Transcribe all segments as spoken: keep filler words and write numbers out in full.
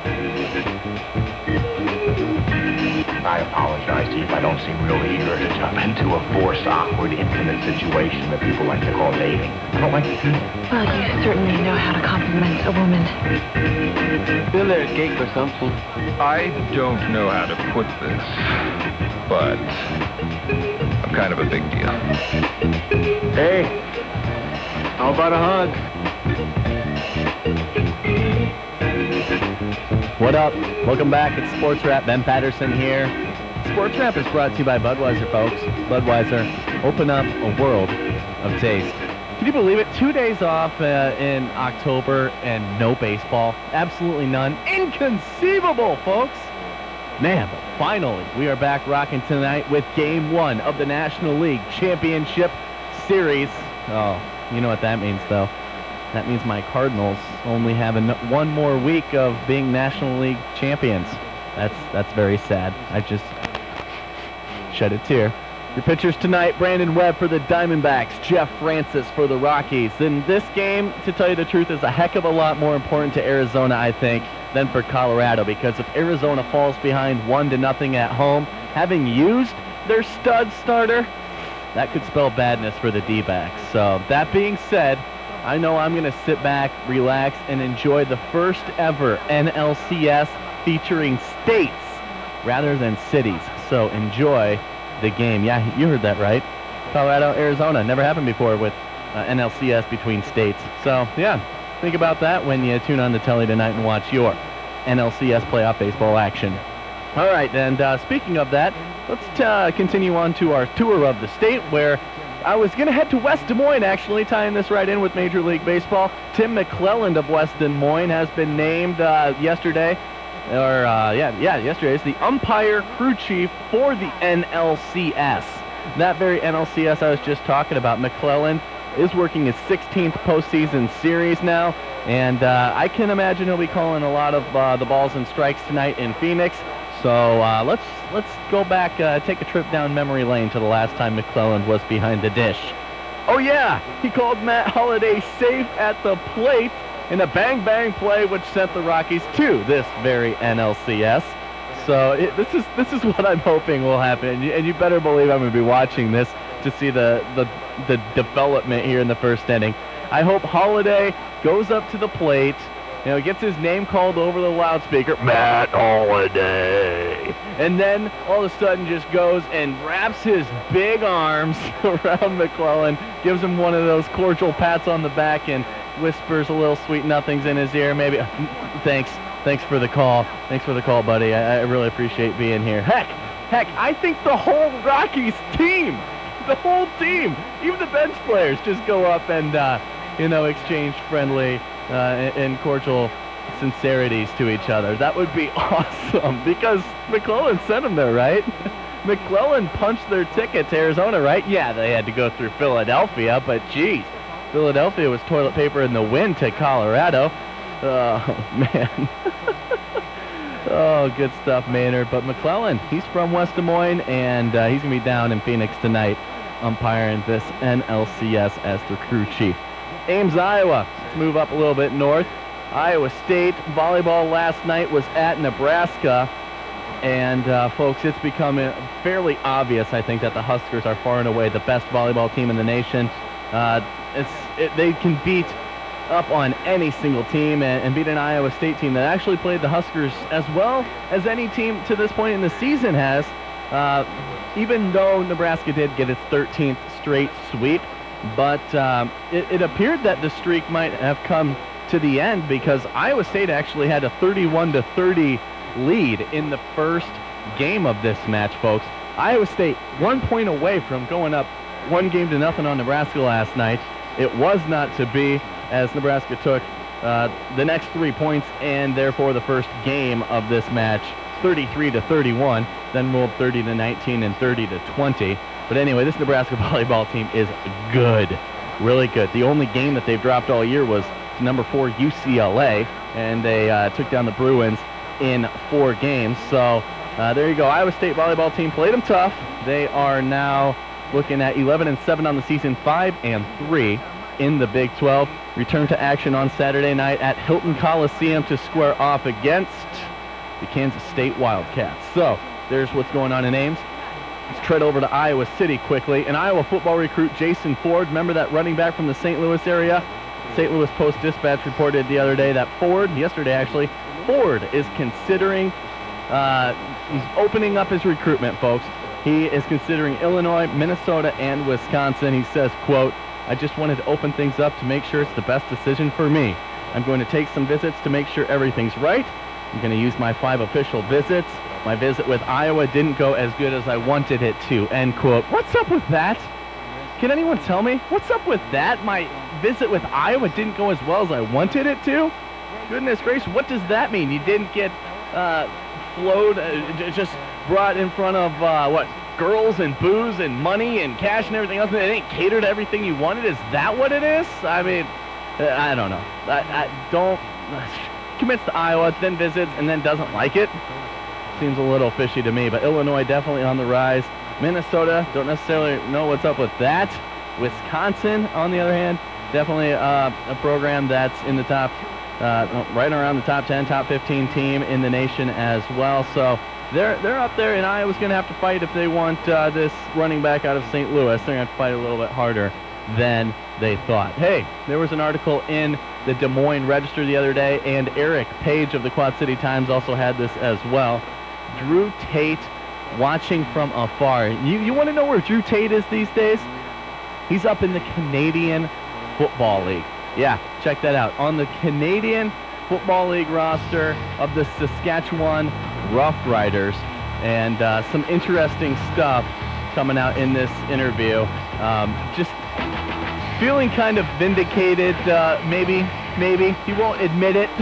I apologize to you if I don't seem real eager to jump into a forced, awkward, intimate situation that people like to call dating. I don't like to do that. Well, you certainly know how to compliment a woman. Feel their cake or something. I don't know how to put this, but I'm kind of a big deal. Hey, how about a hug? What up? Welcome back. It's Sports Wrap. Ben Patterson here. Sports Wrap is brought to you by Budweiser, folks. Budweiser, open up a world of taste. Can you believe it? Two days off uh, in October and no baseball. Absolutely none. Inconceivable, folks. Man, but finally, we are back rocking tonight with Game One of the National League Championship Series. Oh, you know what that means, though. That means my Cardinals only have an, one more week of being National League champions. That's that's very sad. I just shed a tear. Your pitchers tonight, Brandon Webb for the Diamondbacks, Jeff Francis for the Rockies. And this game, to tell you the truth, is a heck of a lot more important to Arizona, I think, than for Colorado. Because if Arizona falls behind one to nothing at home, having used their stud starter, that could spell badness for the D-backs. So that being said, I know I'm going to sit back, relax, and enjoy the first ever N L C S featuring states rather than cities. So enjoy the game. Yeah, you heard that right. Colorado, Arizona. Never happened before with uh, N L C S between states. So, yeah, think about that when you tune on the telly tonight and watch your N L C S playoff baseball action. All right, and uh, speaking of that, let's uh, continue on to our tour of the state, where I was going to head to West Des Moines, actually, tying this right in with Major League Baseball. Tim McClelland of West Des Moines has been named uh, yesterday, or, uh, yeah, yeah, yesterday, as the umpire crew chief for the N L C S. That very N L C S I was just talking about. McClelland is working his sixteenth postseason series now, and uh, I can imagine he'll be calling a lot of uh, the balls and strikes tonight in Phoenix. So uh, let's let's go back, uh, take a trip down memory lane to the last time McClelland was behind the dish. Oh yeah, he called Matt Holliday safe at the plate in a bang-bang play which sent the Rockies to this very N L C S. So it, this is this is what I'm hoping will happen, and you better believe I'm going to be watching this to see the, the the development here in the first inning. I hope Holliday goes up to the plate, you know, gets his name called over the loudspeaker, Matt Holliday, and then all of a sudden just goes and wraps his big arms around McClelland, gives him one of those cordial pats on the back, and whispers a little sweet nothings in his ear. Maybe, thanks, thanks for the call, thanks for the call, buddy. I, I really appreciate being here. Heck, heck, I think the whole Rockies team, the whole team, even the bench players, just go up and, uh, you know, exchange friendly Uh, and cordial sincerities to each other. That would be awesome, because McClelland sent them there, right? McClelland punched their ticket to Arizona, right? Yeah, they had to go through Philadelphia, but geez, Philadelphia was toilet paper in the wind to Colorado. Oh, man. Oh, good stuff, Maynard. But McClelland, he's from West Des Moines, and uh, he's going to be down in Phoenix tonight umpiring this N L C S as the crew chief. Ames, Iowa. Let's move up a little bit north. Iowa State volleyball last night was at Nebraska. And, uh, folks, it's becoming fairly obvious, I think, that the Huskers are far and away the best volleyball team in the nation. Uh, it's, it, they can beat up on any single team and, and beat an Iowa State team that actually played the Huskers as well as any team to this point in the season has. Uh, even though Nebraska did get its thirteenth straight sweep. But um, it, it appeared that the streak might have come to the end, because Iowa State actually had a thirty-one to thirty lead in the first game of this match, folks. Iowa State one point away from going up one game to nothing on Nebraska last night. It was not to be, as Nebraska took uh, the next three points and therefore the first game of this match, thirty-three to thirty-one, then rolled thirty to nineteen and thirty to twenty. But anyway, this Nebraska volleyball team is good, really good. The only game that they've dropped all year was to number four U C L A, and they uh, took down the Bruins in four games. So uh, there you go. Iowa State volleyball team played them tough. They are now looking at eleven and seven on the season, five and three in the Big twelve. Return to action on Saturday night at Hilton Coliseum to square off against the Kansas State Wildcats. So there's what's going on in Ames. Let's tread over to Iowa City quickly. An Iowa football recruit, Jason Ford, remember that running back from the Saint Louis area? Saint Louis Post-Dispatch reported the other day that Ford, yesterday actually, Ford is considering, uh, he's opening up his recruitment, folks. He is considering Illinois, Minnesota, and Wisconsin. He says, quote, I just wanted to open things up to make sure it's the best decision for me. I'm going to take some visits to make sure everything's right. I'm going to use my five official visits. My visit with Iowa didn't go as good as I wanted it to, end quote. What's up with that? Can anyone tell me? What's up with that? My visit with Iowa didn't go as well as I wanted it to? Goodness gracious, what does that mean? You didn't get uh, flowed, uh, just brought in front of, uh, what, girls and booze and money and cash and everything else, and it ain't catered to everything you wanted? Is that what it is? I mean, I don't know. I, I don't, commits to Iowa, then visits, and then doesn't like it. Seems a little fishy to me, but Illinois definitely on the rise. Minnesota, don't necessarily know what's up with that. Wisconsin, on the other hand, definitely uh, a program that's in the top, uh, right around the top ten, top fifteen team in the nation as well. So they're they're up there, and Iowa's going to have to fight if they want uh, this running back out of Saint Louis. They're going to have to fight a little bit harder than they thought. Hey, there was an article in the Des Moines Register the other day, and Eric Page of the Quad City Times also had this as well. Drew Tate watching from afar. You, you want to know where Drew Tate is these days? He's up in the Canadian Football League. Yeah, check that out. On the Canadian Football League roster of the Saskatchewan Roughriders. And uh, some interesting stuff coming out in this interview. Um, just feeling kind of vindicated, uh, maybe, maybe. He won't admit it.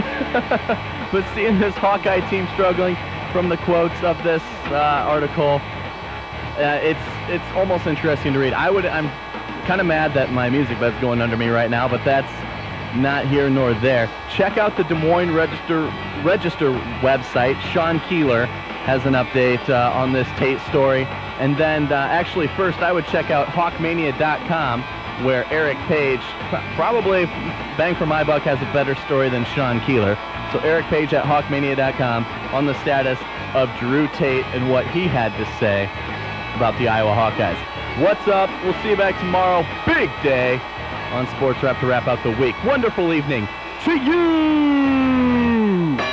But seeing this Hawkeye team struggling, from the quotes of this uh, article, uh, it's it's almost interesting to read. I would, I'm kind of mad that my music bed's going under me right now, but that's not here nor there. Check out the Des Moines Register Register website. Sean Keeler has an update uh, on this Tate story. And then uh, actually first I would check out Hawkmania dot com, where Eric Page, probably bang for my buck, has a better story than Sean Keeler. So Eric Page at Hawkmania dot com on the status of Drew Tate and what he had to say about the Iowa Hawkeyes. What's up? We'll see you back tomorrow. Big day on Sports Wrap to wrap out the week. Wonderful evening to you!